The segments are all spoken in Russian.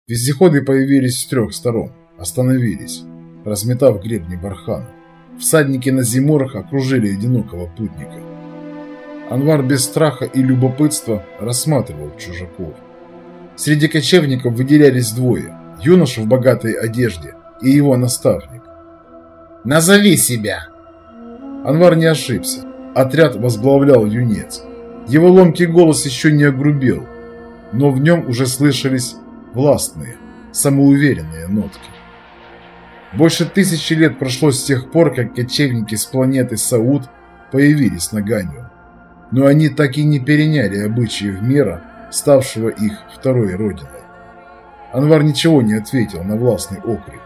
Вездеходы появились с 3 сторон, остановились, разметав гребни бархана. Всадники на зиморах окружили одинокого путника. Анвар без страха и любопытства рассматривал чужаков. Среди кочевников выделялись двое: юноша в богатой одежде и его наставник. «Назови себя!» Анвар не ошибся. Отряд возглавлял юнец. Его ломкий голос еще не огрубел, но в нем уже слышались властные, самоуверенные нотки. Больше 1000 лет прошло с тех пор, как кочевники с планеты Сауд появились на Ганью, но они так и не переняли обычаев мира, ставшего их второй родиной. Анвар ничего не ответил на властный окрик.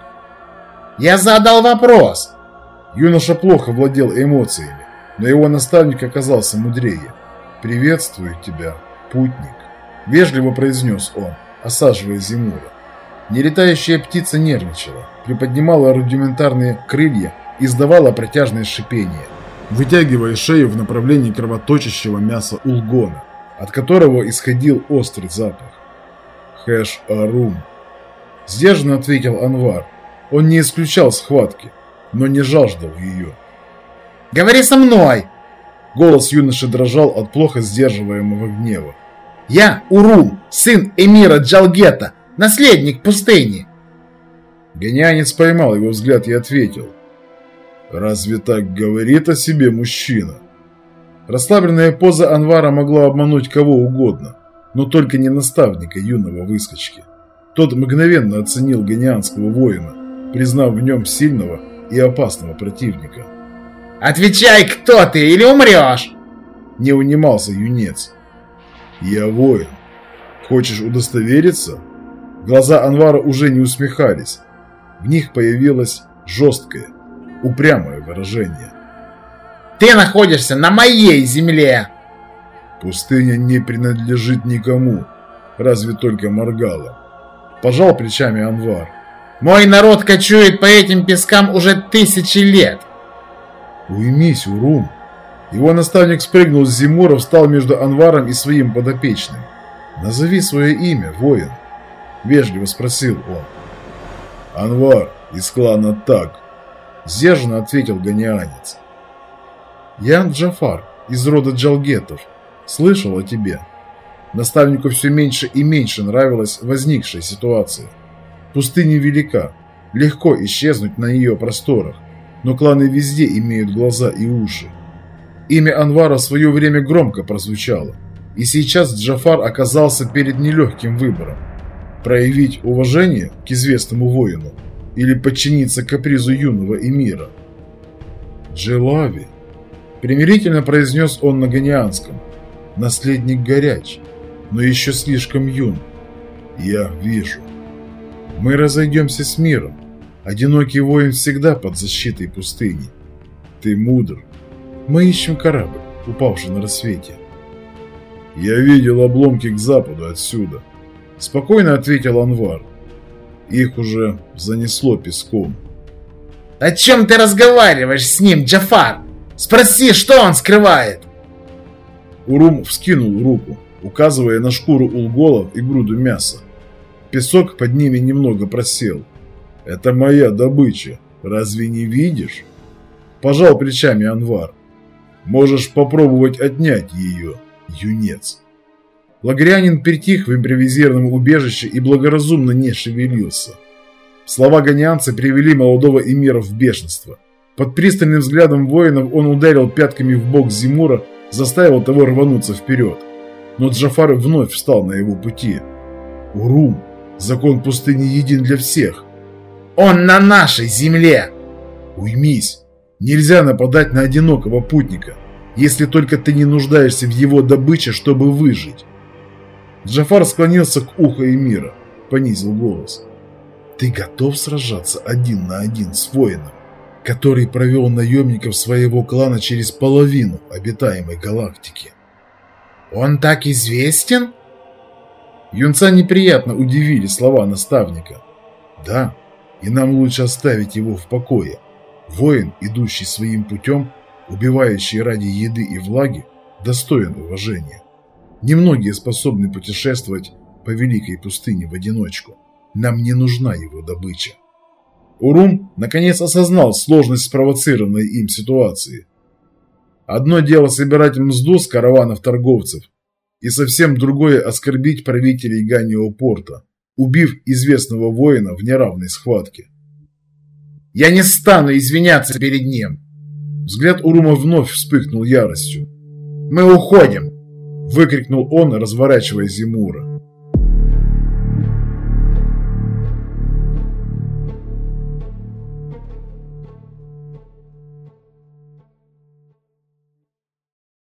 «Я задал вопрос!» Юноша плохо владел эмоциями, но его наставник оказался мудрее. «Приветствую тебя, путник», — вежливо произнес он, осаживая Зимура. Нелетающая птица нервничала, приподнимала рудиментарные крылья и издавала протяжное шипение, вытягивая шею в направлении кровоточащего мяса улгона, от которого исходил острый запах. «Хэш-Арум», — сдержанно ответил Анвар. Он не исключал схватки, но не жаждал ее. «Говори со мной!» Голос юноши дрожал от плохо сдерживаемого гнева. «Я Урум, сын эмира Джалгета, наследник пустыни!» Гонянец поймал его взгляд и ответил: «Разве так говорит о себе мужчина?» Расслабленная поза Анвара могла обмануть кого угодно, но только не наставника юного выскочки. Тот мгновенно оценил гонянского воина, признав в нем сильного и опасного противника. «Отвечай, кто ты, или умрешь!» Не унимался юнец. «Я воин. Хочешь удостовериться?» Глаза Анвара уже не усмехались. В них появилось жесткое, упрямое выражение. «Ты находишься на моей земле!» «Пустыня не принадлежит никому, разве только Маргалам», — пожал плечами Анвар. «Мой народ кочует по этим пескам уже 1000 лет!» «Уймись, Урум!» Его наставник спрыгнул с Зимура, встал между Анваром и своим подопечным. «Назови свое имя, воин», — вежливо спросил он. «Анвар, из клана Так», — сдержанно ответил гонянец. «Я Джафар, из рода Джалгетов. Слышал о тебе». Наставнику все меньше и меньше нравилась возникшая ситуация. Пустыня велика, легко исчезнуть на ее просторах, но кланы везде имеют глаза и уши. Имя Анвара в свое время громко прозвучало, и сейчас Джафар оказался перед нелегким выбором: проявить уважение к известному воину или подчиниться капризу юного эмира. «Джелави», — примирительно произнес он на ганианском, — «наследник горяч, но еще слишком юн. Я вижу. Мы разойдемся с миром. Одинокий воин всегда под защитой пустыни. Ты мудр. Мы ищем корабль, упавший на рассвете». «Я видел обломки к западу отсюда», — спокойно ответил Анвар. «Их уже занесло песком». «О чем ты разговариваешь с ним, Джафар? Спроси, что он скрывает!» Урум вскинул руку, указывая на шкуру улголов и груду мяса. Песок под ними немного просел. «Это моя добыча, разве не видишь?» Пожал плечами Анвар. «Можешь попробовать отнять ее, юнец». Лагрянин притих в импровизированном убежище и благоразумно не шевелился. Слова гонянца привели молодого эмира в бешенство. Под пристальным взглядом воинов он ударил пятками в бок Зимура, заставил того рвануться вперед. Но Джафар вновь встал на его пути. «Урум, закон пустыни един для всех». «Он на нашей земле!» «Уймись! Нельзя нападать на одинокого путника, если только ты не нуждаешься в его добыче, чтобы выжить». Джафар склонился к уху эмира, понизил голос. «Ты готов сражаться 1 на 1 с воином, который провел наемников своего клана через половину обитаемой галактики?» «Он так известен?» Юнца неприятно удивили слова наставника. «Да, и нам лучше оставить его в покое. Воин, идущий своим путем, убивающий ради еды и влаги, достоин уважения. Немногие способны путешествовать по великой пустыне в одиночку». Нам не нужна его добыча. Урум наконец осознал сложность спровоцированной им ситуации. Одно дело собирать мзду с караванов торговцев, и совсем другое оскорбить правителей Ганио порта, убив известного воина в неравной схватке. «Я не стану извиняться перед ним!» Взгляд Урума вновь вспыхнул яростью. «Мы уходим!» – выкрикнул он, разворачивая Зимура.